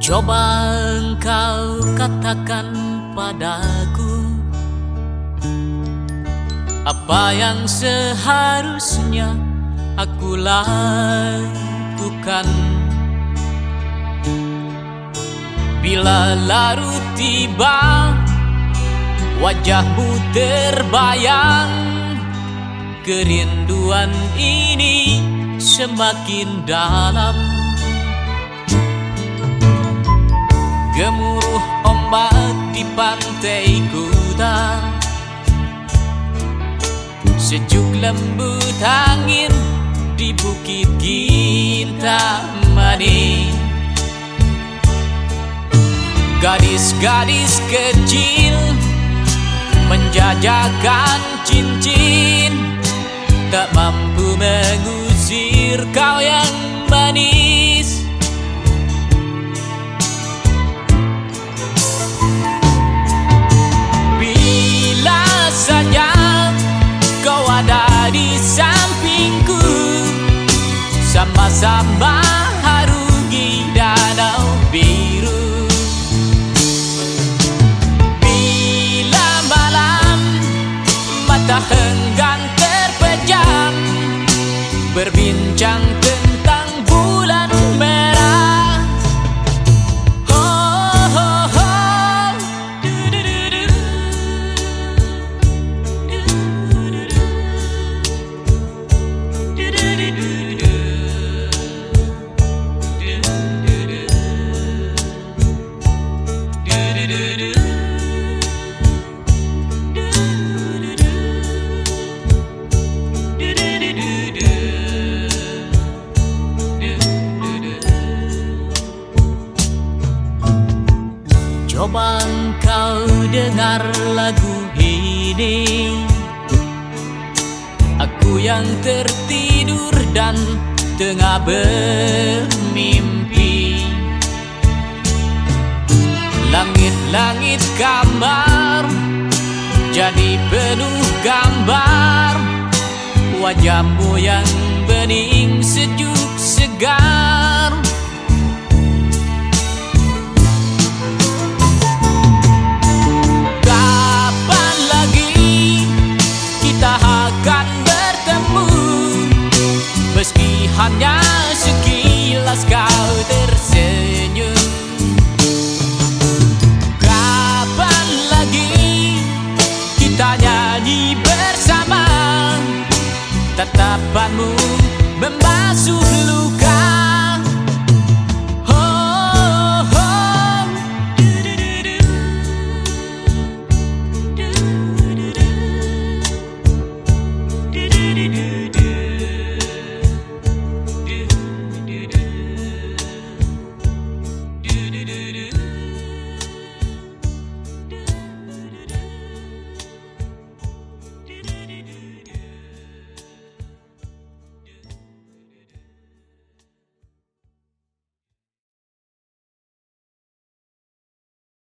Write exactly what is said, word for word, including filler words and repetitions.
Coba engkau katakan padaku apa yang seharusnya aku lakukan bila larut tiba, wajahmu terbayang, kerinduan ini semakin dalam. Gemuruh ombak di pantai Kuta, sejuk lembut angin di bukit Kintamani. Gadis-gadis kecil menjajakan cincin, tak mampu mengusir kau yang manis. Bila saja kau ada di sampingku, sama-sama harungi danau biru. Henggan terpejam, berbincang tentang bulan merah. Oh, oh, oh. Du, du, du, du. Du, du, du, du. Du, du, du. Du, du, du, du. Coba engkau dengar lagu ini, aku yang tertidur dan tengah bermimpi. Langit-langit kamar jadi penuh gambar, wajahmu yang bening sejuk segar. Meski hanya sekilas kau tersenyum, kapan lagi kita nyanyi bersama? Tatapanmu membasuh